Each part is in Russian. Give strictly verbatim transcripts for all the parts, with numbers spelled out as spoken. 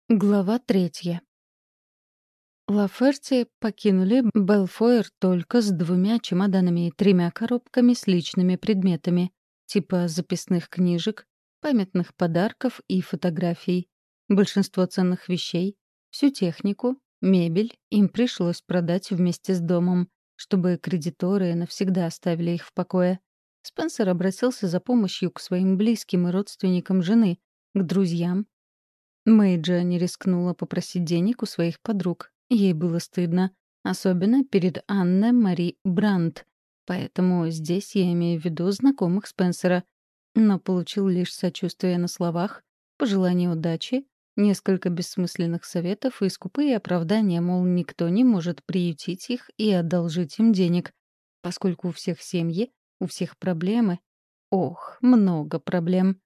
Глава третья. Лаферти покинули Белфойер только с двумя чемоданами и тремя коробками с личными предметами, типа записных книжек, памятных подарков и фотографий. Большинство ценных вещей, всю технику, мебель им пришлось продать вместе с домом, чтобы кредиторы навсегда оставили их в покое. Спенсер обратился за помощью к своим близким и родственникам жены, к друзьям. Мэйджа не рискнула попросить денег у своих подруг. Ей было стыдно. Особенно перед Анной Мари Брандт. Поэтому здесь я имею в виду знакомых Спенсера. Но получил лишь сочувствие на словах, пожелание удачи, несколько бессмысленных советов и скупые оправдания, мол, никто не может приютить их и одолжить им денег, поскольку у всех семьи, у всех проблемы. Ох, много проблем.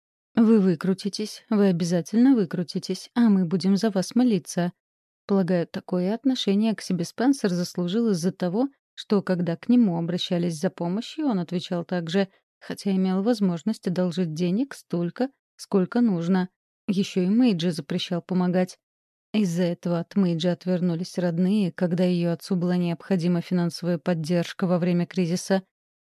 Вы выкрутитесь, вы обязательно выкрутитесь, а мы будем за вас молиться. Полагаю, такое отношение к себе Спенсер заслужил из-за того, что, когда к нему обращались за помощью, он отвечал так же, хотя имел возможность одолжить денег столько, сколько нужно. Еще и Мэйджи запрещал помогать. Из-за этого от Мэйджи отвернулись родные, когда ее отцу была необходима финансовая поддержка во время кризиса.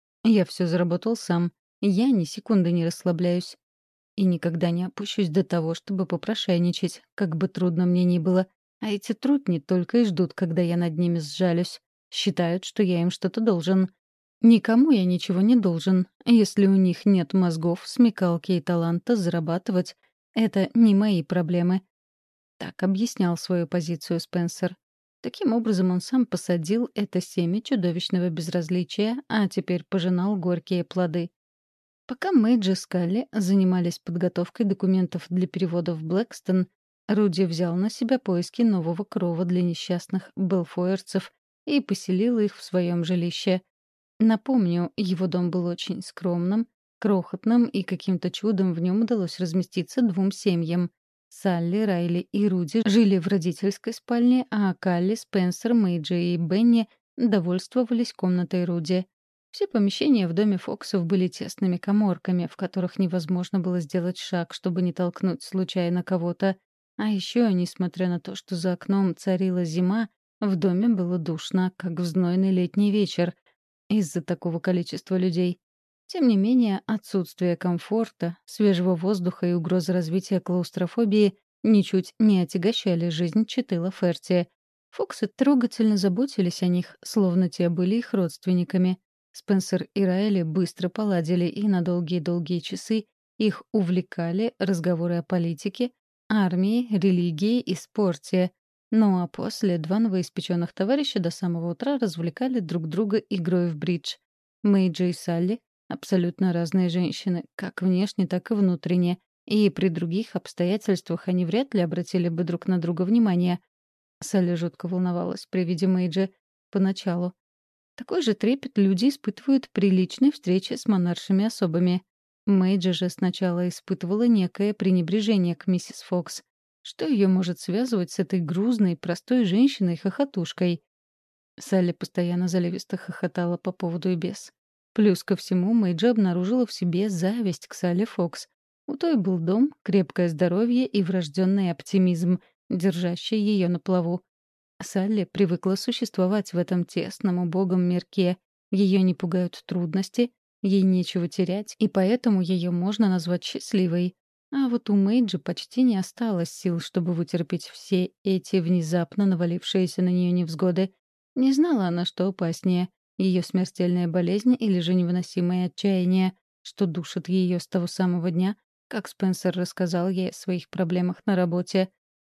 Я все заработал сам. Я ни секунды не расслабляюсь. И никогда не опущусь до того, чтобы попрошайничать, как бы трудно мне ни было. А эти трудни только и ждут, когда я над ними сжалюсь. Считают, что я им что-то должен. Никому я ничего не должен. Если у них нет мозгов, смекалки и таланта зарабатывать, это не мои проблемы. Так объяснял свою позицию Спенсер. Таким образом, он сам посадил это семя чудовищного безразличия, а теперь пожинал горькие плоды. Пока Мэйджи и Скалли занимались подготовкой документов для перевода в Блэкстон, Руди взял на себя поиски нового крова для несчастных белфойерцев и поселил их в своем жилище. Напомню, его дом был очень скромным, крохотным, и каким-то чудом в нем удалось разместиться двум семьям. Салли, Райли и Руди жили в родительской спальне, а Калли, Спенсер, Мэйджи и Бенни довольствовались комнатой Руди. Все помещения в доме Фоксов были тесными каморками, в которых невозможно было сделать шаг, чтобы не толкнуть случайно кого-то. А еще, несмотря на то, что за окном царила зима, в доме было душно, как в знойный летний вечер, из-за такого количества людей. Тем не менее, отсутствие комфорта, свежего воздуха и угроза развития клаустрофобии ничуть не отягощали жизнь Четы Лаферти. Фоксы трогательно заботились о них, словно те были их родственниками. Спенсер и Райли быстро поладили, и на долгие-долгие часы их увлекали разговоры о политике, армии, религии и спорте. Ну а после два новоиспеченных товарища до самого утра развлекали друг друга игрой в бридж. Мэйджи и Салли — абсолютно разные женщины, как внешне, так и внутренне, и при других обстоятельствах они вряд ли обратили бы друг на друга внимание. Салли жутко волновалась при виде Мэйджи поначалу. Такой же трепет люди испытывают при личной встрече с монаршими особами. Мэйджи же сначала испытывала некое пренебрежение к миссис Фокс. Что ее может связывать с этой грузной, простой женщиной-хохотушкой? Салли постоянно заливисто хохотала по поводу и без. Плюс ко всему, Мэйджи обнаружила в себе зависть к Салли Фокс. У той был дом, крепкое здоровье и врожденный оптимизм, держащий ее на плаву. Салли привыкла существовать в этом тесном, убогом мирке. Ее не пугают трудности, ей нечего терять, и поэтому ее можно назвать счастливой. А вот у Мэйджи почти не осталось сил, чтобы вытерпеть все эти внезапно навалившиеся на нее невзгоды. Не знала она, что опаснее — ее смертельная болезнь или же невыносимое отчаяние, что душит ее с того самого дня, как Спенсер рассказал ей о своих проблемах на работе.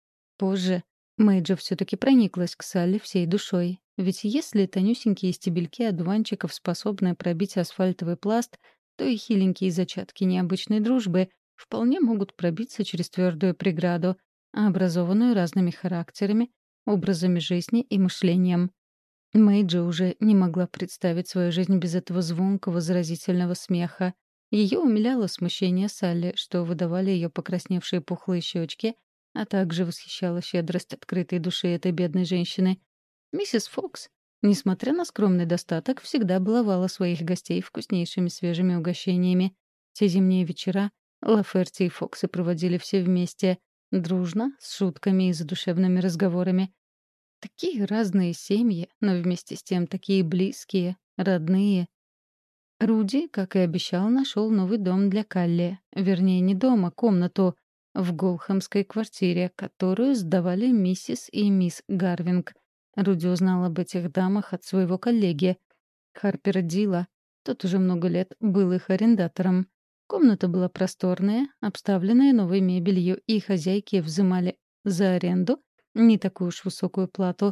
Позже Мэйджи все-таки прониклась к Салли всей душой. Ведь если тонюсенькие стебельки одуванчиков способны пробить асфальтовый пласт, то и хиленькие зачатки необычной дружбы вполне могут пробиться через твердую преграду, образованную разными характерами, образами жизни и мышлением. Мэйджи уже не могла представить свою жизнь без этого звонкого, заразительного смеха. Ее умиляло смущение Салли, что выдавали ее покрасневшие пухлые щечки, а также восхищала щедрость открытой души этой бедной женщины. Миссис Фокс, несмотря на скромный достаток, всегда баловала своих гостей вкуснейшими свежими угощениями. Те зимние вечера Лаферти и Фоксы проводили все вместе. Дружно, с шутками и задушевными разговорами. Такие разные семьи, но вместе с тем такие близкие, родные. Руди, как и обещал, нашел новый дом для Калли. Вернее, не дом, а комнату в Голхэмской квартире, которую сдавали миссис и мисс Гарвинг. Руди узнал об этих дамах от своего коллеги, Харпера Дила. Тот уже много лет был их арендатором. Комната была просторная, обставленная новой мебелью, и хозяйки взымали за аренду не такую уж высокую плату.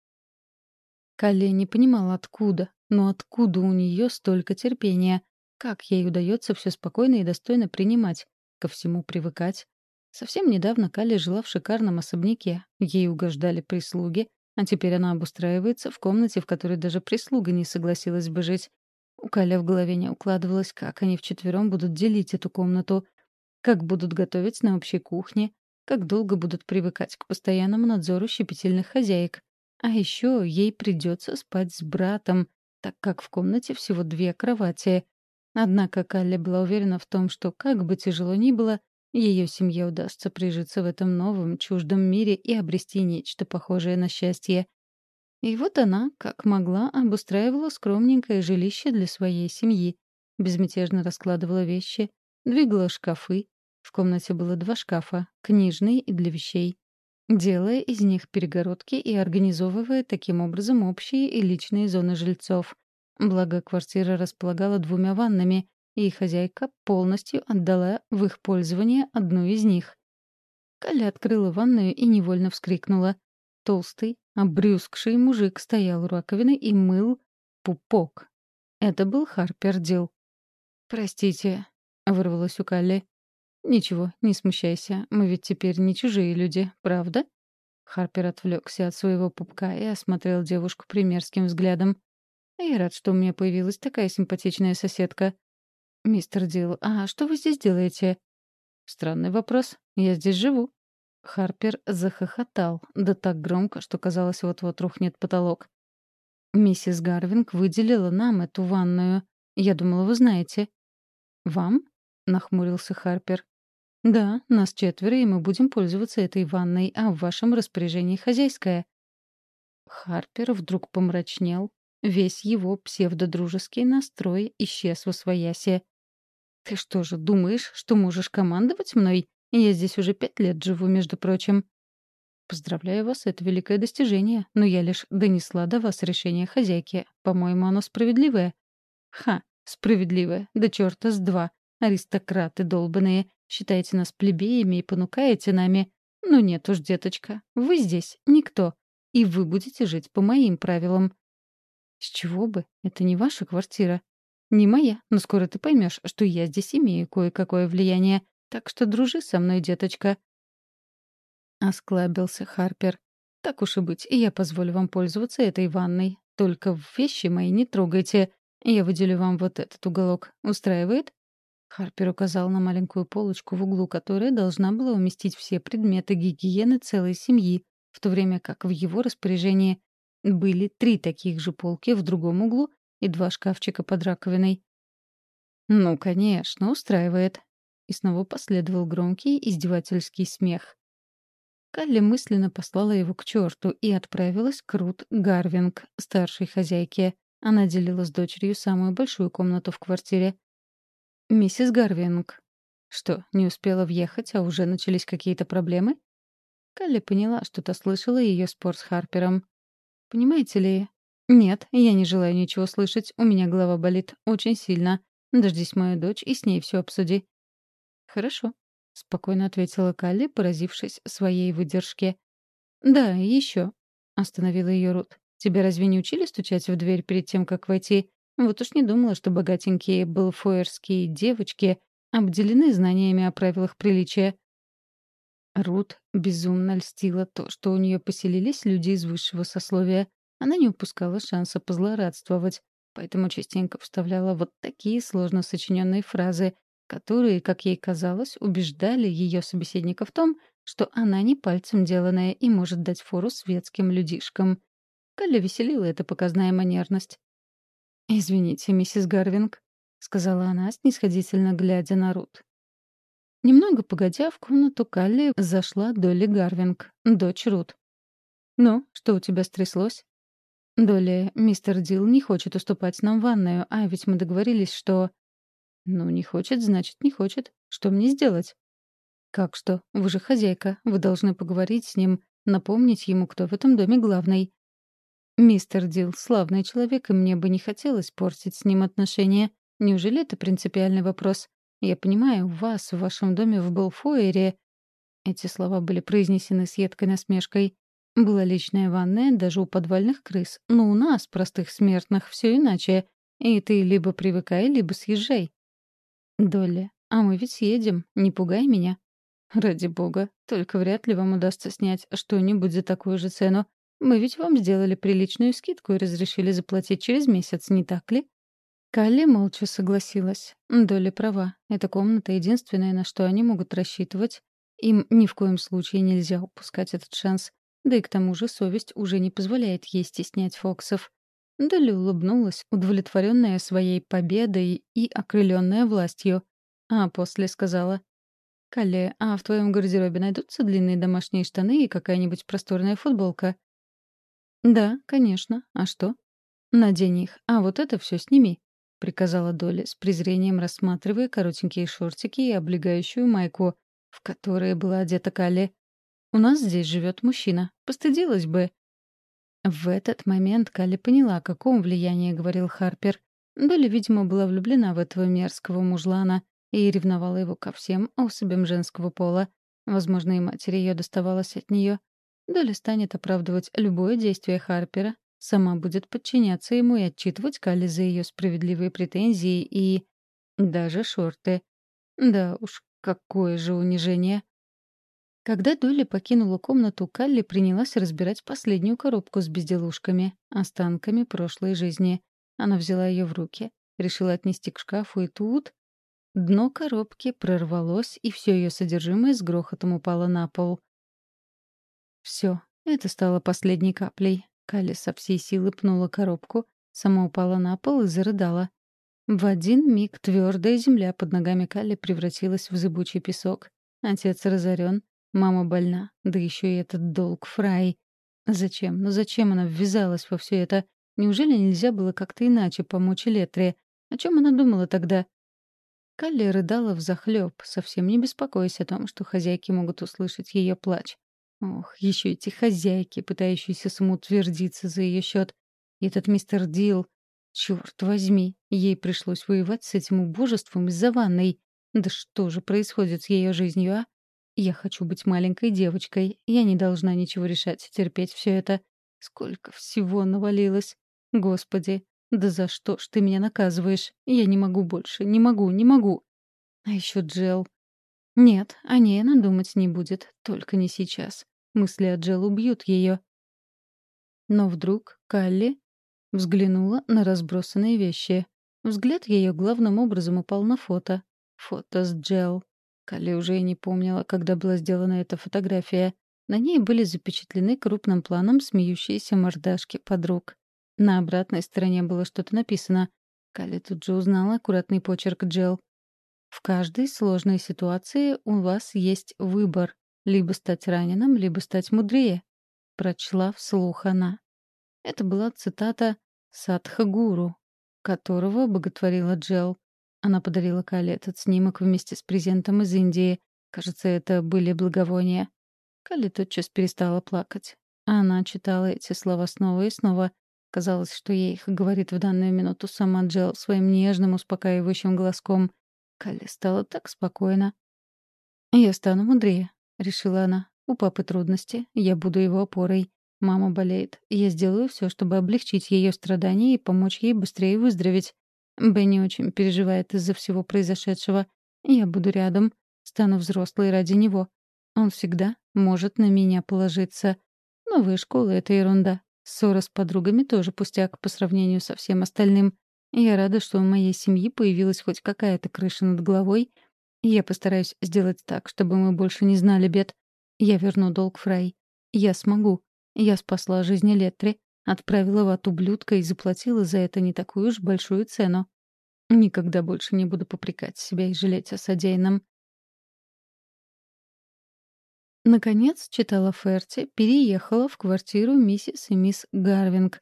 Калли не понимала, откуда, но откуда у нее столько терпения? Как ей удается все спокойно и достойно принимать, ко всему привыкать? Совсем недавно Калли жила в шикарном особняке. Ей угождали прислуги, а теперь она обустраивается в комнате, в которой даже прислуга не согласилась бы жить. У Калли в голове не укладывалось, как они вчетвером будут делить эту комнату, как будут готовить на общей кухне, как долго будут привыкать к постоянному надзору щепетильных хозяек. А еще ей придется спать с братом, так как в комнате всего две кровати. Однако Калли была уверена в том, что, как бы тяжело ни было, ее семье удастся прижиться в этом новом, чуждом мире и обрести нечто похожее на счастье. И вот она, как могла, обустраивала скромненькое жилище для своей семьи. Безмятежно раскладывала вещи, двигала шкафы. В комнате было два шкафа, книжный и для вещей. Делая из них перегородки и организовывая таким образом общие и личные зоны жильцов. Благо, квартира располагала двумя ваннами, и хозяйка полностью отдала в их пользование одну из них. Калли открыла ванную и невольно вскрикнула. Толстый, обрюзгший мужик стоял у раковины и мыл пупок. Это был Харпер Дилл. «Простите», — вырвалось у Калли. «Ничего, не смущайся. Мы ведь теперь не чужие люди, правда?» Харпер отвлекся от своего пупка и осмотрел девушку примерским взглядом. «Я рад, что у меня появилась такая симпатичная соседка». «Мистер Дилл, а что вы здесь делаете?» «Странный вопрос. Я здесь живу». Харпер захохотал, да так громко, что казалось, вот-вот рухнет потолок. «Миссис Гарвинг выделила нам эту ванную. Я думала, вы знаете». «Вам?» — нахмурился Харпер. «Да, нас четверо, и мы будем пользоваться этой ванной, а в вашем распоряжении хозяйская». Харпер вдруг помрачнел. Весь его псевдодружеский настрой исчез восвояси. «Ты что же, думаешь, что можешь командовать мной? Я здесь уже пять лет живу, между прочим». «Поздравляю вас, это великое достижение, но я лишь донесла до вас решение хозяйки. По-моему, оно справедливое». «Ха, справедливое, да черта с два. Аристократы долбаные. Считаете нас плебеями и понукаете нами. Ну нет уж, деточка, вы здесь никто. И вы будете жить по моим правилам». «С чего бы? Это не ваша квартира». «Не моя, но скоро ты поймешь, что я здесь имею кое-какое влияние. Так что дружи со мной, деточка». Осклабился Харпер. «Так уж и быть, и я позволю вам пользоваться этой ванной. Только вещи мои не трогайте. Я выделю вам вот этот уголок. Устраивает?» Харпер указал на маленькую полочку в углу, которая должна была уместить все предметы гигиены целой семьи, в то время как в его распоряжении были три таких же полки в другом углу и два шкафчика под раковиной. «Ну, конечно, устраивает». И снова последовал громкий издевательский смех. Калли мысленно послала его к черту и отправилась к Рут Гарвинг, старшей хозяйке. Она делила с дочерью самую большую комнату в квартире. «Миссис Гарвинг». Что, не успела въехать, а уже начались какие-то проблемы? Калли поняла, что та слышала ее спор с Харпером. «Понимаете ли...» «Нет, я не желаю ничего слышать. У меня голова болит очень сильно. Дождись мою дочь и с ней все обсуди». «Хорошо», — спокойно ответила Калли, поразившись своей выдержке. «Да, и еще», — остановила ее Рут. «Тебя разве не учили стучать в дверь перед тем, как войти? Вот уж не думала, что богатенькие белфойерские девочки обделены знаниями о правилах приличия». Рут безумно льстила то, что у нее поселились люди из высшего сословия. Она не упускала шанса позлорадствовать, поэтому частенько вставляла вот такие сложно сочиненные фразы, которые, как ей казалось, убеждали ее собеседника в том, что она не пальцем деланная и может дать фору светским людишкам. Калли веселила эта показная манерность. «Извините, миссис Гарвинг», — сказала она, снисходительно глядя на Рут. Немного погодя, в комнату Калли зашла Долли Гарвинг, дочь Рут. «Ну, что у тебя стряслось?» «Долли, мистер Дил не хочет уступать нам ванную, а ведь мы договорились, что...» «Ну, не хочет, значит, не хочет. Что мне сделать?» «Как что? Вы же хозяйка. Вы должны поговорить с ним, напомнить ему, кто в этом доме главный». «Мистер Дил — славный человек, и мне бы не хотелось портить с ним отношения. Неужели это принципиальный вопрос? Я понимаю, у вас в вашем доме в Белфойере...» Эти слова были произнесены с едкой насмешкой. «Была личная ванная даже у подвальных крыс, но у нас, простых смертных, все иначе. И ты либо привыкай, либо съезжай». «Долли, а мы ведь едем, не пугай меня». «Ради бога, только вряд ли вам удастся снять что-нибудь за такую же цену. Мы ведь вам сделали приличную скидку и разрешили заплатить через месяц, не так ли?» Калли молча согласилась. Долли права. Эта комната — единственное, на что они могут рассчитывать. Им ни в коем случае нельзя упускать этот шанс. Да и к тому же совесть уже не позволяет ей стеснять Фоксов. Долли улыбнулась, удовлетворенная своей победой и окрыленная властью. А после сказала: «Калли, а в твоем гардеробе найдутся длинные домашние штаны и какая-нибудь просторная футболка?» «Да, конечно. А что?» «Надень их, а вот это все сними», — приказала Долли, с презрением рассматривая коротенькие шортики и облегающую майку, в которые была одета Калли. «У нас здесь живет мужчина. Постыдилась бы». В этот момент Калли поняла, о каком влиянии говорил Харпер. Долли, видимо, была влюблена в этого мерзкого мужлана и ревновала его ко всем особям женского пола. Возможно, и матери ее доставалось от нее. Долли станет оправдывать любое действие Харпера, сама будет подчиняться ему и отчитывать Калли за ее справедливые претензии и... даже шорты. Да уж, какое же унижение. Когда Долли покинула комнату, Калли принялась разбирать последнюю коробку с безделушками, останками прошлой жизни. Она взяла ее в руки, решила отнести к шкафу, и тут... Дно коробки прорвалось, и все ее содержимое с грохотом упало на пол. Все, это стало последней каплей. Калли со всей силы пнула коробку, сама упала на пол и зарыдала. В один миг твердая земля под ногами Калли превратилась в зыбучий песок. Отец разорен, мама больна, да еще и этот долг Фрай. Зачем? Ну зачем она ввязалась во все это? Неужели нельзя было как-то иначе помочь Элетре? О чем она думала тогда? Калли рыдала взахлёб, совсем не беспокоясь о том, что хозяйки могут услышать ее плач. Ох, еще эти хозяйки, пытающиеся самоутвердиться за ее счет. И этот мистер Дил. Черт возьми, ей пришлось воевать с этим убожеством из-за ванной. Да что же происходит с ее жизнью, а? Я хочу быть маленькой девочкой. Я не должна ничего решать, терпеть все это. Сколько всего навалилось. Господи, да за что ж ты меня наказываешь? Я не могу больше, не могу, не могу. А еще Джел. Нет, о ней она думать не будет, только не сейчас. Мысли о Джел убьют ее. Но вдруг Калли взглянула на разбросанные вещи. Взгляд ее главным образом упал на фото. Фото с Джел. Калли уже и не помнила, когда была сделана эта фотография. На ней были запечатлены крупным планом смеющиеся мордашки подруг. На обратной стороне было что-то написано. Калли тут же узнала аккуратный почерк Джел. «В каждой сложной ситуации у вас есть выбор. Либо стать раненым, либо стать мудрее», — прочла вслух она. Это была цитата Садхгуру, которого боготворила Джел. Она подарила Кале этот снимок вместе с презентом из Индии. Кажется, это были благовония. Калли тотчас перестала плакать. Она читала эти слова снова и снова. Казалось, что ей их говорит в данную минуту сама Джел своим нежным, успокаивающим голоском. Калли стало так спокойно. «Я стану мудрее», — решила она. «У папы трудности, я буду его опорой. Мама болеет. Я сделаю все, чтобы облегчить ее страдания и помочь ей быстрее выздороветь. Бенни очень переживает из-за всего произошедшего. Я буду рядом, стану взрослой ради него. Он всегда может на меня положиться. Новая школа — это ерунда. Ссора с подругами тоже пустяк по сравнению со всем остальным. Я рада, что у моей семьи появилась хоть какая-то крыша над головой. И я постараюсь сделать так, чтобы мы больше не знали бед. Я верну долг Фрай. Я смогу. Я спасла жизнь Электри, отправила в ад ублюдка и заплатила за это не такую уж большую цену. Никогда больше не буду попрекать себя и жалеть о содеянном. Наконец, читала Ферти, переехала в квартиру миссис и мисс Гарвинг.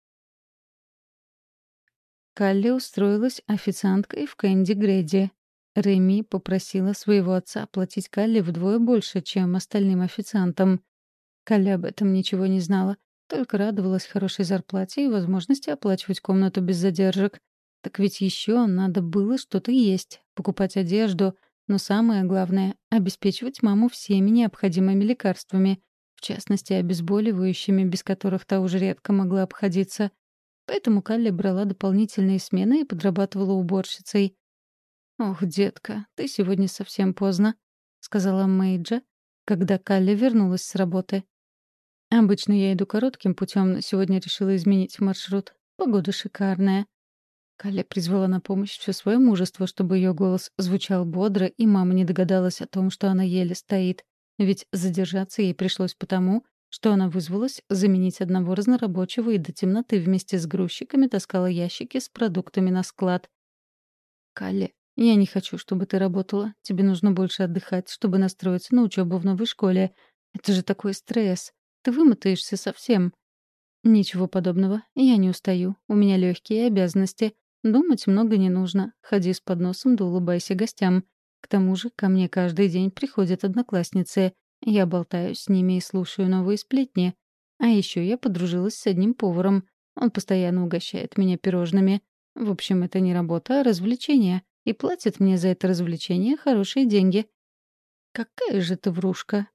Калли устроилась официанткой в Кэнди Грэди. Реми попросила своего отца оплатить Калли вдвое больше, чем остальным официантам. Калли об этом ничего не знала, только радовалась хорошей зарплате и возможности оплачивать комнату без задержек. Так ведь еще надо было что-то есть, покупать одежду, но самое главное — обеспечивать маму всеми необходимыми лекарствами, в частности, обезболивающими, без которых та уже редко могла обходиться. Поэтому Калли брала дополнительные смены и подрабатывала уборщицей. «Ох, детка, ты сегодня совсем поздно», — сказала Мэйджа, когда Калли вернулась с работы. «Обычно я иду коротким путем, но сегодня решила изменить маршрут. Погода шикарная». Калли призвала на помощь все свое мужество, чтобы ее голос звучал бодро, и мама не догадалась о том, что она еле стоит. Ведь задержаться ей пришлось потому, что она вызвалась заменить одного разнорабочего и до темноты вместе с грузчиками таскала ящики с продуктами на склад. «Калли, я не хочу, чтобы ты работала. Тебе нужно больше отдыхать, чтобы настроиться на учебу в новой школе. Это же такой стресс. Ты вымотаешься совсем». «Ничего подобного. Я не устаю. У меня легкие обязанности. Думать много не нужно. Ходи с подносом да улыбайся гостям. К тому же ко мне каждый день приходят одноклассницы. Я болтаю с ними и слушаю новые сплетни. А еще я подружилась с одним поваром. Он постоянно угощает меня пирожными. В общем, это не работа, а развлечение. И платит мне за это развлечение хорошие деньги». «Какая же ты врушка!»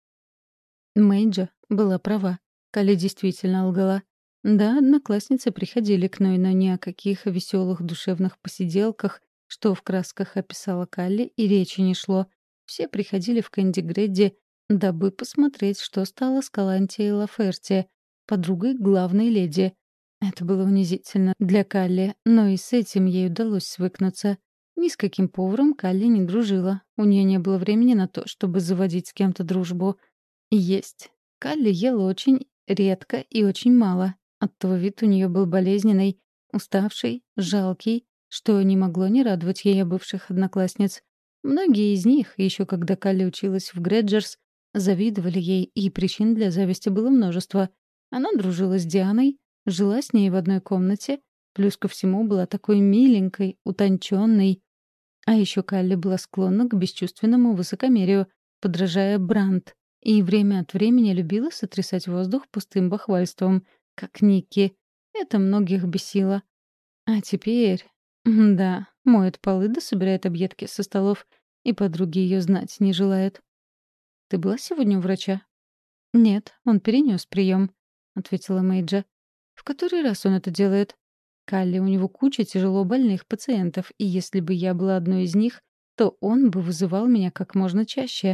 Мэйджа была права. Калли действительно лгала. Да, одноклассницы приходили к Ной, но ни о каких веселых душевных посиделках, что в красках описала Калли, и речи не шло. Все приходили в Кэнди Грэдди, дабы посмотреть, что стало с Калантией Лаферти, подругой главной леди. Это было унизительно для Калли, но и с этим ей удалось свыкнуться. Ни с каким поваром Калли не дружила. У нее не было времени на то, чтобы заводить с кем-то дружбу. И есть. Калли ела очень редко и очень мало. Оттого вид у нее был болезненный, уставший, жалкий, что не могло не радовать ее бывших одноклассниц. Многие из них, еще когда Калли училась в Грэджерс, завидовали ей, и причин для зависти было множество. Она дружила с Дианой, жила с ней в одной комнате, плюс ко всему была такой миленькой, утонченной. А еще Калли была склонна к бесчувственному высокомерию, подражая Брандт, и время от времени любила сотрясать воздух пустым бахвальством, как Никки. Это многих бесило. А теперь... м, Да, моет полы да собирает объедки со столов, и подруги ее знать не желают. «Ты была сегодня у врача?» «Нет, он перенес прием», — ответила Мэйджа. «В который раз он это делает?» «Калли, у него куча тяжело больных пациентов, и если бы я была одной из них, то он бы вызывал меня как можно чаще».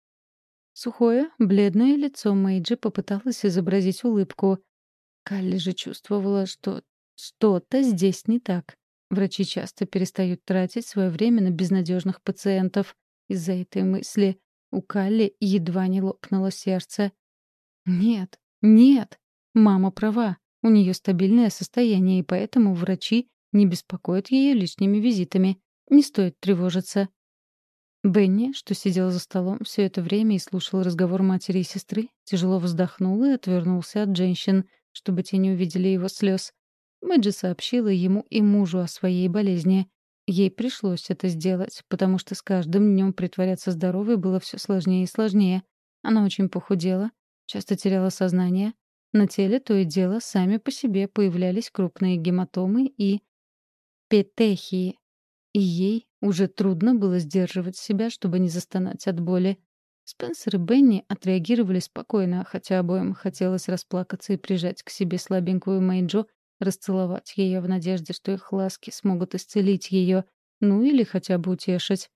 Сухое, бледное лицо Мэйджи попыталось изобразить улыбку. Калли же чувствовала, что что-то здесь не так. Врачи часто перестают тратить свое время на безнадежных пациентов. Из-за этой мысли у Калли едва не лопнуло сердце. Нет, нет, мама права. У нее стабильное состояние, и поэтому врачи не беспокоят ее лишними визитами. Не стоит тревожиться. Бенни, что сидел за столом все это время и слушал разговор матери и сестры, тяжело вздохнул и отвернулся от женщин, чтобы те не увидели его слез. Мэджи сообщила ему и мужу о своей болезни. Ей пришлось это сделать, потому что с каждым днем притворяться здоровой было все сложнее и сложнее. Она очень похудела, часто теряла сознание. На теле то и дело сами по себе появлялись крупные гематомы и петехии. И ей уже трудно было сдерживать себя, чтобы не застонать от боли. Спенсер и Бенни отреагировали спокойно, хотя обоим хотелось расплакаться и прижать к себе слабенькую Мэйджу, расцеловать ее в надежде, что их ласки смогут исцелить ее, ну или хотя бы утешить.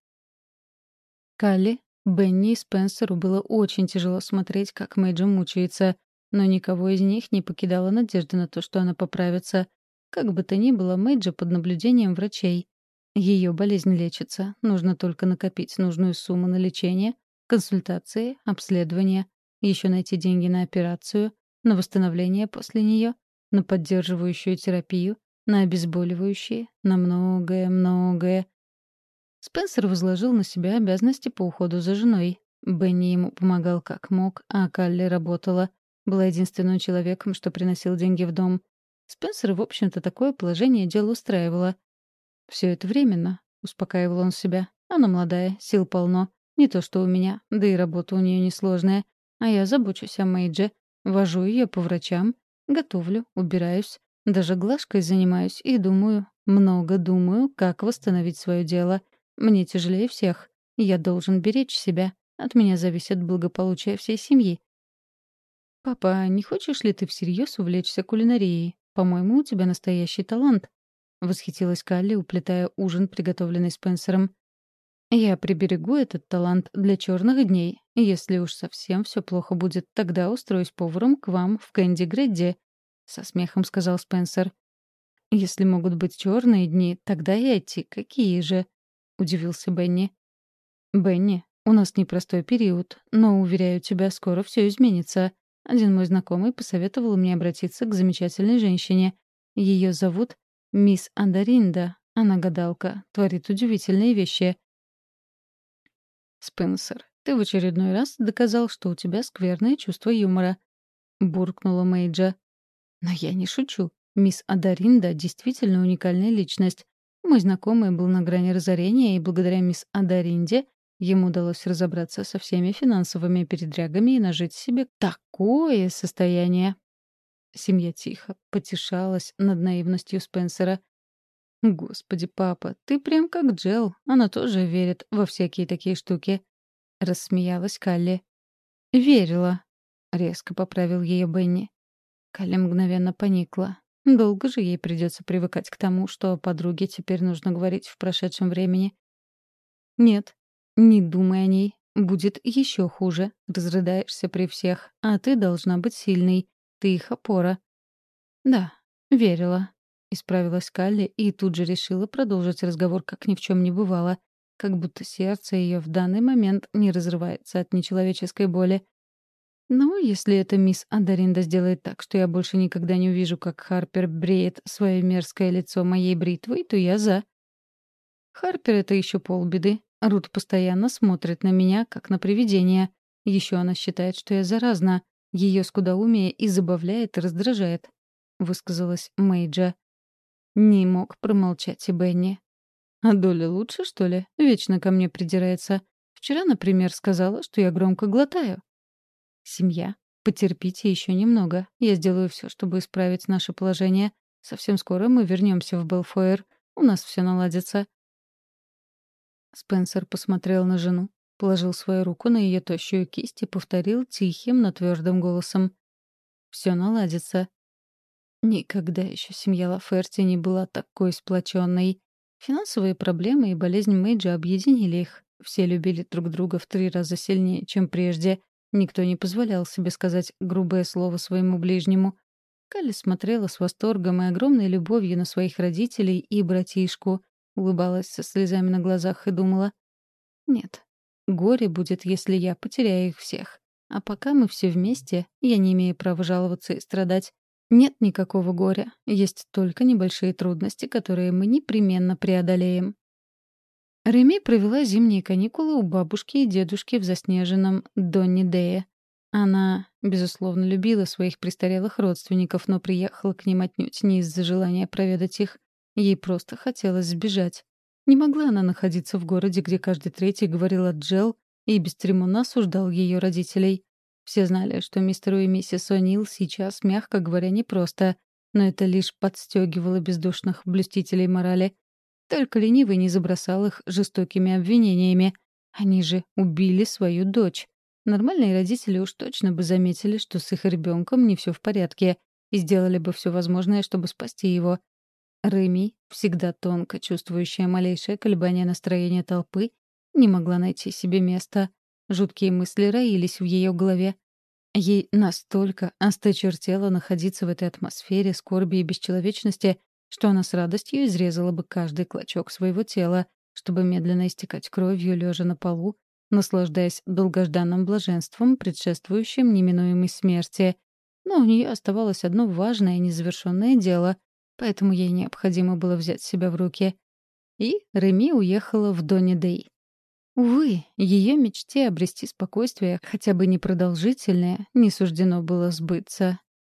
Калли, Бенни и Спенсеру было очень тяжело смотреть, как Мэйджа мучается, но никого из них не покидала надежда на то, что она поправится. Как бы то ни было, Мэйджа под наблюдением врачей. Ее болезнь лечится, нужно только накопить нужную сумму на лечение, консультации, обследование, еще найти деньги на операцию, на восстановление после нее, на поддерживающую терапию, на обезболивающие, на многое-многое. Спенсер возложил на себя обязанности по уходу за женой. Бенни ему помогал как мог, а Калли работала. Была единственным человеком, что приносил деньги в дом. Спенсер, в общем-то, такое положение дел устраивало. «Все это временно», — успокаивал он себя. «Она молодая, сил полно. Не то что у меня, да и работа у нее несложная. А я забочусь о Мэйдже, вожу ее по врачам, готовлю, убираюсь, даже глажкой занимаюсь и думаю, много думаю, как восстановить свое дело. Мне тяжелее всех. Я должен беречь себя. От меня зависит благополучие всей семьи». «Папа, не хочешь ли ты всерьез увлечься кулинарией? По-моему, у тебя настоящий талант», — восхитилась Калли, уплетая ужин, приготовленный Спенсером. «Я приберегу этот талант для черных дней. Если уж совсем все плохо будет, тогда устроюсь поваром к вам в Кэнди Гредди», — со смехом сказал Спенсер. «Если могут быть черные дни, тогда и эти. Какие же?» — удивился Бенни. «Бенни, у нас непростой период, но, уверяю тебя, скоро все изменится. Один мой знакомый посоветовал мне обратиться к замечательной женщине. Ее зовут мисс Андаринда. Она гадалка, творит удивительные вещи». «Спенсер, ты в очередной раз доказал, что у тебя скверное чувство юмора», — буркнула Мэйджа. «Но я не шучу. Мисс Адаринда действительно уникальная личность. Мой знакомый был на грани разорения, и благодаря мисс Адаринде ему удалось разобраться со всеми финансовыми передрягами и нажить себе такое состояние». Семья тихо потешалась над наивностью Спенсера. «Господи, папа, ты прям как Джел. Она тоже верит во всякие такие штуки», — рассмеялась Калли. «Верила», — резко поправил ее Бенни. Калли мгновенно поникла. Долго же ей придется привыкать к тому, что подруге теперь нужно говорить в прошедшем времени. «Нет, не думай о ней. Будет еще хуже. Разрыдаешься при всех. А ты должна быть сильной. Ты их опора». «Да, верила», — исправилась Калли и тут же решила продолжить разговор, как ни в чем не бывало, как будто сердце ее в данный момент не разрывается от нечеловеческой боли. «Ну, если эта мисс Адаринда сделает так, что я больше никогда не увижу, как Харпер бреет свое мерзкое лицо моей бритвой, то я за». Харпер — это еще полбеды. Рут постоянно смотрит на меня, как на привидение. Еще она считает, что я заразна. Ее скудоумие и забавляет, и раздражает, — высказалась Мэйджа. Не мог промолчать и Бенни. «А Долли лучше, что ли? Вечно ко мне придирается. Вчера, например, сказала, что я громко глотаю». «Семья, потерпите еще немного. Я сделаю все, чтобы исправить наше положение. Совсем скоро мы вернемся в Белфойер. У нас все наладится». Спенсер посмотрел на жену, положил свою руку на ее тощую кисть и повторил тихим, но твердым голосом: «Все наладится». Никогда еще семья Лаферти не была такой сплоченной. Финансовые проблемы и болезнь Мэйджи объединили их. Все любили друг друга в три раза сильнее, чем прежде. Никто не позволял себе сказать грубое слово своему ближнему. Калли смотрела с восторгом и огромной любовью на своих родителей и братишку, улыбалась со слезами на глазах и думала: «Нет, горе будет, если я потеряю их всех. А пока мы все вместе, я не имею права жаловаться и страдать. Нет никакого горя, есть только небольшие трудности, которые мы непременно преодолеем». Реми провела зимние каникулы у бабушки и дедушки в заснеженном Донни-Дее. Она, безусловно, любила своих престарелых родственников, но приехала к ним отнюдь не из-за желания проведать их. Ей просто хотелось сбежать. Не могла она находиться в городе, где каждый третий говорил о Джел и бесцеремонно осуждал ее родителей. Все знали, что мистеру и миссис О'Нил сейчас, мягко говоря, непросто, но это лишь подстегивало бездушных блюстителей морали. Только ленивый не забросал их жестокими обвинениями. Они же убили свою дочь. Нормальные родители уж точно бы заметили, что с их ребенком не все в порядке, и сделали бы все возможное, чтобы спасти его. Реми, всегда тонко чувствующая малейшее колебание настроения толпы, не могла найти себе места. Жуткие мысли роились в ее голове. Ей настолько осточертело находиться в этой атмосфере скорби и бесчеловечности, что она с радостью изрезала бы каждый клочок своего тела, чтобы медленно истекать кровью, лежа на полу, наслаждаясь долгожданным блаженством, предшествующим неминуемой смерти. Но у нее оставалось одно важное незавершенное дело, поэтому ей необходимо было взять себя в руки. И Реми уехала в Донни-Дей. Увы, ее мечте обрести спокойствие, хотя бы непродолжительное, не суждено было сбыться.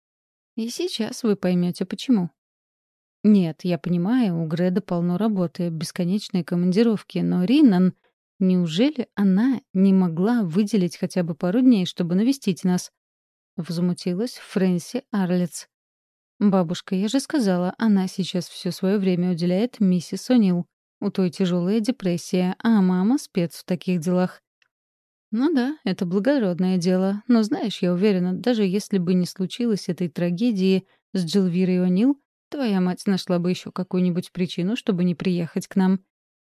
И сейчас вы поймете, почему. Нет, я понимаю, у Греда полно работы, бесконечные командировки, но Ринан... Неужели она не могла выделить хотя бы пару дней, чтобы навестить нас? Возмутилась Фрэнси Арлетс. «Бабушка, я же сказала, она сейчас все свое время уделяет миссис О'Нил. У той тяжелая депрессия, а мама спец в таких делах». «Ну да, это благородное дело. Но знаешь, я уверена, даже если бы не случилось этой трагедии с Джилвирой О'Нил, твоя мать нашла бы еще какую-нибудь причину, чтобы не приехать к нам».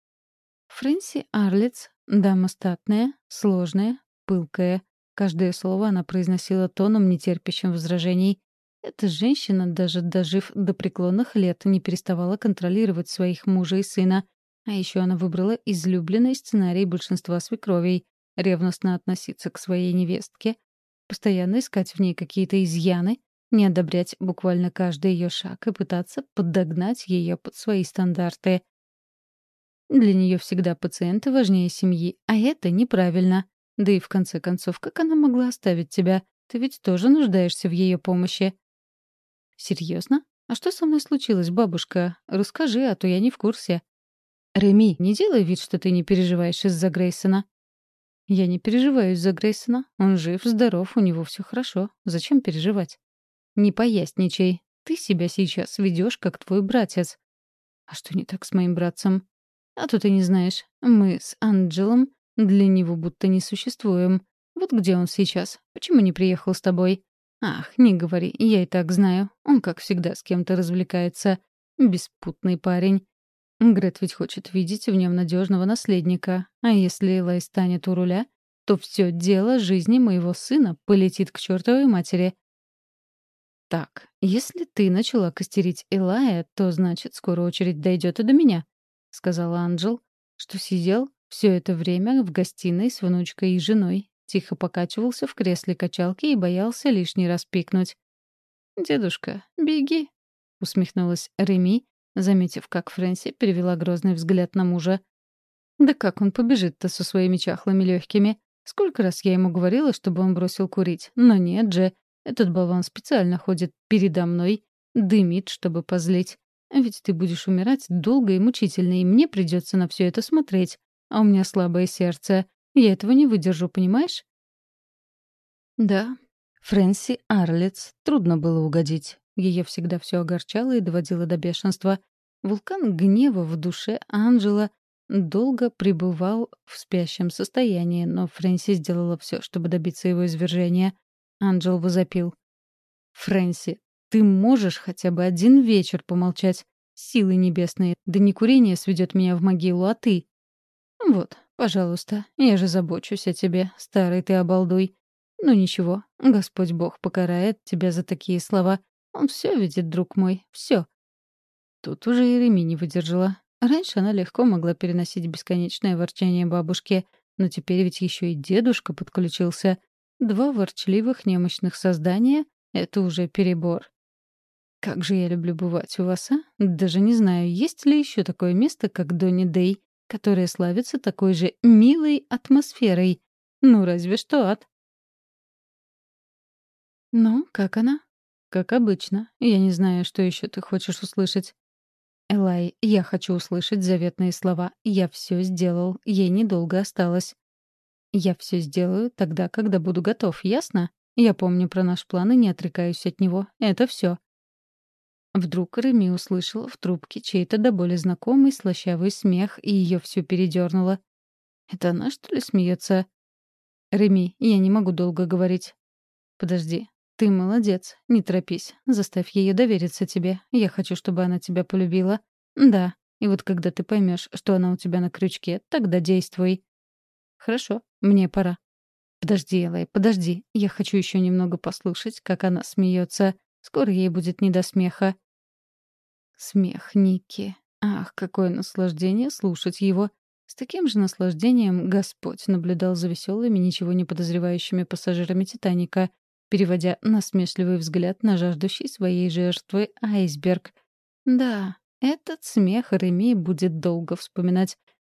Фрэнси Арлетс — дама статная, сложная, пылкая. Каждое слово она произносила тоном, нетерпящим возражений. Эта женщина, даже дожив до преклонных лет, не переставала контролировать своих мужа и сына. А еще она выбрала излюбленный сценарий большинства свекровей — ревностно относиться к своей невестке, постоянно искать в ней какие-то изъяны, не одобрять буквально каждый ее шаг и пытаться подогнать ее под свои стандарты. Для нее всегда пациенты важнее семьи, а это неправильно. Да и в конце концов, как она могла оставить тебя? Ты ведь тоже нуждаешься в ее помощи. Серьезно? А что со мной случилось, бабушка? Расскажи, а то я не в курсе. Реми, не делай вид, что ты не переживаешь из-за Грейсона. Я не переживаю из-за Грейсона. Он жив, здоров, у него все хорошо. Зачем переживать? Не поясничай. Ты себя сейчас ведешь, как твой братец. А что не так с моим братцем? А то ты не знаешь. Мы с Анджелом для него будто не существуем. Вот где он сейчас? Почему не приехал с тобой? Ах, не говори, я и так знаю. Он, как всегда, с кем-то развлекается. Беспутный парень. Грет ведь хочет видеть в нем надежного наследника. А если Элай станет у руля, то все дело жизни моего сына полетит к чертовой матери. Так, если ты начала костерить Элая, то значит, скоро очередь дойдет и до меня, сказала Анджел, что сидел все это время в гостиной с внучкой и женой, тихо покачивался в кресле качалки и боялся лишний раз пикнуть. «Дедушка, беги», — усмехнулась Реми, заметив, как Фрэнси перевела грозный взгляд на мужа. «Да как он побежит-то со своими чахлыми легкими? Сколько раз я ему говорила, чтобы он бросил курить, но нет же. Этот болван специально ходит передо мной, дымит, чтобы позлить. Ведь ты будешь умирать долго и мучительно, и мне придется на все это смотреть. А у меня слабое сердце. Я этого не выдержу, понимаешь?» Да, Фрэнси Арлетс трудно было угодить. Ее всегда все огорчало и доводило до бешенства. Вулкан гнева в душе Анджела долго пребывал в спящем состоянии, но Фрэнси сделала все, чтобы добиться его извержения. Анджел возопил. «Фрэнси, ты можешь хотя бы один вечер помолчать? Силы небесные, да не курение сведет меня в могилу, а ты. Вот, пожалуйста, я же забочусь о тебе, старый ты обалдуй. Ну ничего, Господь Бог покарает тебя за такие слова. Он все видит, друг мой, все». Тут уже и Реми не выдержала. Раньше она легко могла переносить бесконечное ворчание бабушки, но теперь ведь еще и дедушка подключился. Два ворчливых немощных создания — это уже перебор. Как же я люблю бывать у вас, а? Даже не знаю, есть ли еще такое место, как Донни Дэй, которое славится такой же милой атмосферой. Ну, разве что ад. Ну, как она? Как обычно. Я не знаю, что еще ты хочешь услышать. Элай, я хочу услышать заветные слова. Я все сделал. Ей недолго осталось. Я все сделаю тогда, когда буду готов, ясно? Я помню про наш план и не отрекаюсь от него. Это все. Вдруг Реми услышала в трубке чей-то до боли знакомый слащавый смех, и ее всю передернуло. Это она, что ли, смеется? Реми, я не могу долго говорить. Подожди. Ты молодец. Не торопись. Заставь ее довериться тебе. Я хочу, чтобы она тебя полюбила. Да. И вот когда ты поймешь, что она у тебя на крючке, тогда действуй. Хорошо. Мне пора. Подожди, Элай, подожди. Я хочу еще немного послушать, как она смеется. Скоро ей будет не до смеха. Смех Ники. Ах, какое наслаждение слушать его. С таким же наслаждением Господь наблюдал за веселыми, ничего не подозревающими пассажирами «Титаника», переводя насмешливый взгляд на жаждущий своей жертвы айсберг. Да, этот смех Реми будет долго вспоминать.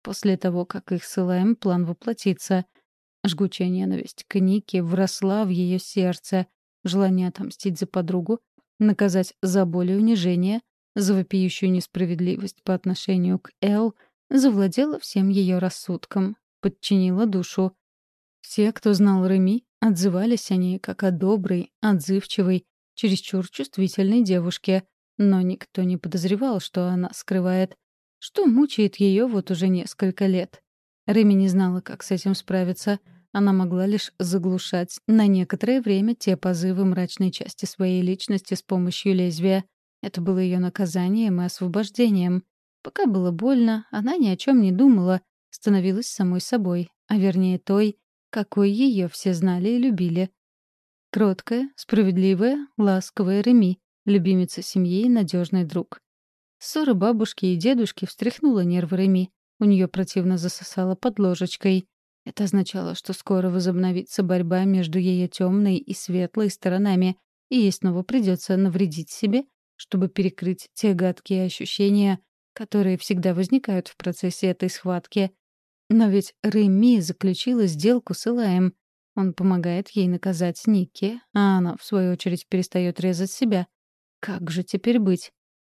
после того, как их с Илаем план воплотится. Жгучая ненависть к Нике вросла в ее сердце, желание отомстить за подругу, наказать за боль и унижение, за вопиющую несправедливость по отношению к Эл, завладела всем ее рассудком, подчинила душу. Все, кто знал Реми, отзывались о ней как о доброй, отзывчивой, чересчур чувствительной девушке, но никто не подозревал, что она скрывает, что мучает ее вот уже несколько лет. Реми не знала, как с этим справиться. Она могла лишь заглушать на некоторое время те позывы мрачной части своей личности с помощью лезвия. Это было ее наказанием и освобождением. Пока было больно, она ни о чем не думала, становилась самой собой, а вернее той, какой ее все знали и любили. Кроткая, справедливая, ласковая Реми, любимица семьи и надежный друг. Ссора бабушки и дедушки встряхнула нервы Реми. У нее противно засосало под ложечкой. Это означало, что скоро возобновится борьба между ее темной и светлой сторонами, и ей снова придется навредить себе, чтобы перекрыть те гадкие ощущения, которые всегда возникают в процессе этой схватки. Но ведь Реми заключила сделку с Илаем. Он помогает ей наказать Никки, а она, в свою очередь, перестает резать себя. Как же теперь быть?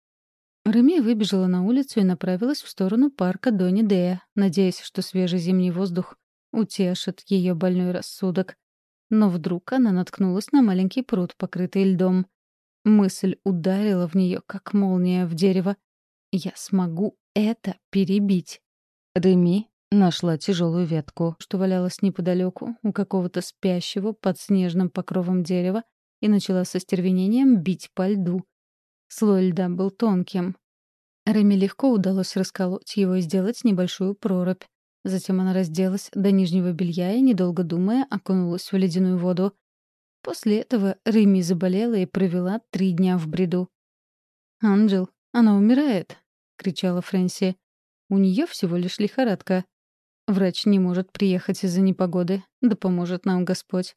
Реми выбежала на улицу и направилась в сторону парка Дони Дея, надеясь, что свежий зимний воздух утешит ее больной рассудок. Но вдруг она наткнулась на маленький пруд, покрытый льдом. Мысль ударила в нее, как молния в дерево. «Я смогу это перебить». Реми нашла тяжелую ветку, что валялась неподалеку у какого-то спящего под снежным покровом дерева, и начала со стервенением бить по льду. Слой льда был тонким. Реми легко удалось расколоть его и сделать небольшую прорубь. Затем она разделась до нижнего белья и, недолго думая, окунулась в ледяную воду. После этого Реми заболела и провела три дня в бреду. «Анджел, она умирает!» — кричала Фрэнси. «У нее всего лишь лихорадка. Врач не может приехать из-за непогоды. Да поможет нам Господь».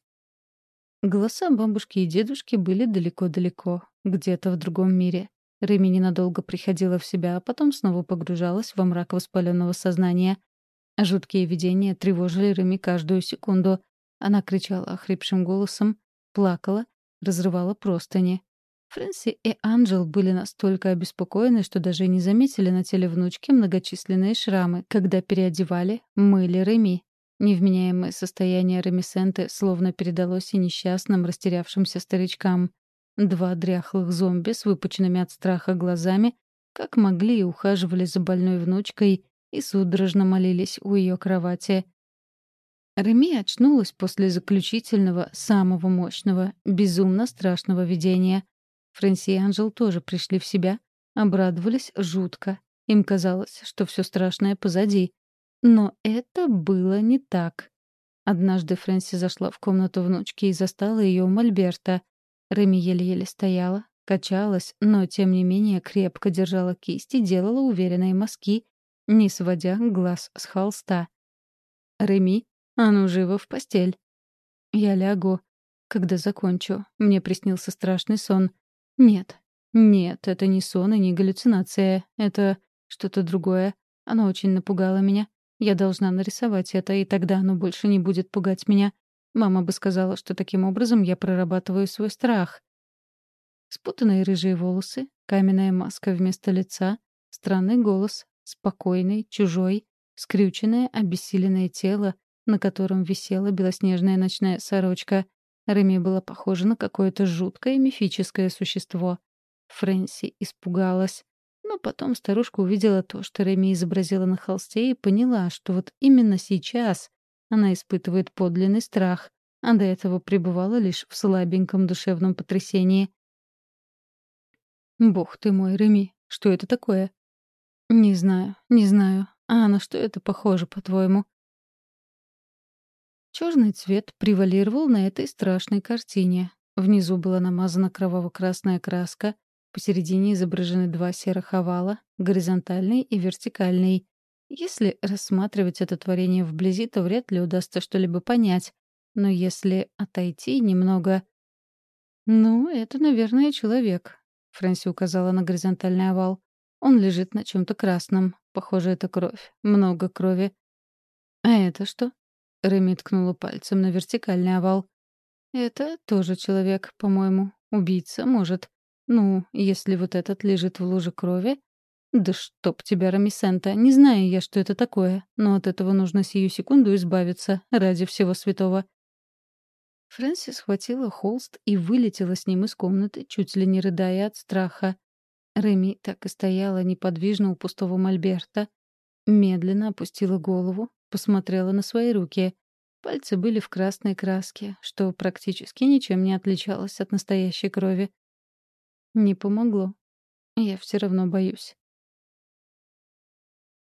Голоса бабушки и дедушки были далеко-далеко, где-то в другом мире. Реми ненадолго приходила в себя, а потом снова погружалась во мрак воспаленного сознания. Жуткие видения тревожили Реми каждую секунду. Она кричала охрипшим голосом, плакала, разрывала простыни. Фрэнси и Анджел были настолько обеспокоены, что даже не заметили на теле внучки многочисленные шрамы, когда переодевали, мыли Реми. Невменяемое состояние Ремисенты словно передалось и несчастным, растерявшимся старичкам. Два дряхлых зомби с выпученными от страха глазами как могли ухаживали за больной внучкой и судорожно молились у ее кровати. Реми очнулась после заключительного, самого мощного, безумно страшного видения. Фрэнси и Анджел тоже пришли в себя, обрадовались жутко. Им казалось, что все страшное позади. Но это было не так. Однажды Фрэнси зашла в комнату внучки и застала ее у мольберта. Реми еле-еле стояла, качалась, но, тем не менее, крепко держала кисть и делала уверенные мазки, не сводя глаз с холста. «Реми, а ну живо в постель!» «Я лягу, когда закончу. Мне приснился страшный сон. Нет, нет, это не сон и не галлюцинация. Это что-то другое. Оно очень напугало меня. Я должна нарисовать это, и тогда оно больше не будет пугать меня. Мама бы сказала, что таким образом я прорабатываю свой страх». Спутанные рыжие волосы, каменная маска вместо лица, странный голос, спокойный, чужой, скрюченное, обессиленное тело, на котором висела белоснежная ночная сорочка. Реми была похожа на какое-то жуткое мифическое существо. Фрэнси испугалась. Но потом старушка увидела то, что Реми изобразила на холсте, и поняла, что вот именно сейчас она испытывает подлинный страх, а до этого пребывала лишь в слабеньком душевном потрясении. «Бог ты мой, Реми, что это такое?» «Не знаю, не знаю. А на что это похоже, по-твоему?» Черный цвет превалировал на этой страшной картине. Внизу была намазана кроваво-красная краска, посередине изображены два серых овала, горизонтальный и вертикальный. Если рассматривать это творение вблизи, то вряд ли удастся что-либо понять. Но если отойти немного... «Ну, это, наверное, человек», — Фрэнси указала на горизонтальный овал. «Он лежит на чем-то красном. похоже, это кровь. Много крови. А это что? Реми ткнула пальцем на вертикальный овал. Это тоже человек, по-моему. Убийца, может. Ну, если вот этот лежит в луже крови... Да чтоб тебя, Рамисента, не знаю я, что это такое, но от этого нужно сию секунду избавиться, ради всего святого. Фрэнсис схватила холст и вылетела с ним из комнаты, чуть ли не рыдая от страха. Реми так и стояла неподвижно у пустого мольберта. Медленно опустила голову, посмотрела на свои руки. Пальцы были в красной краске, что практически ничем не отличалось от настоящей крови. Не помогло. Я все равно боюсь.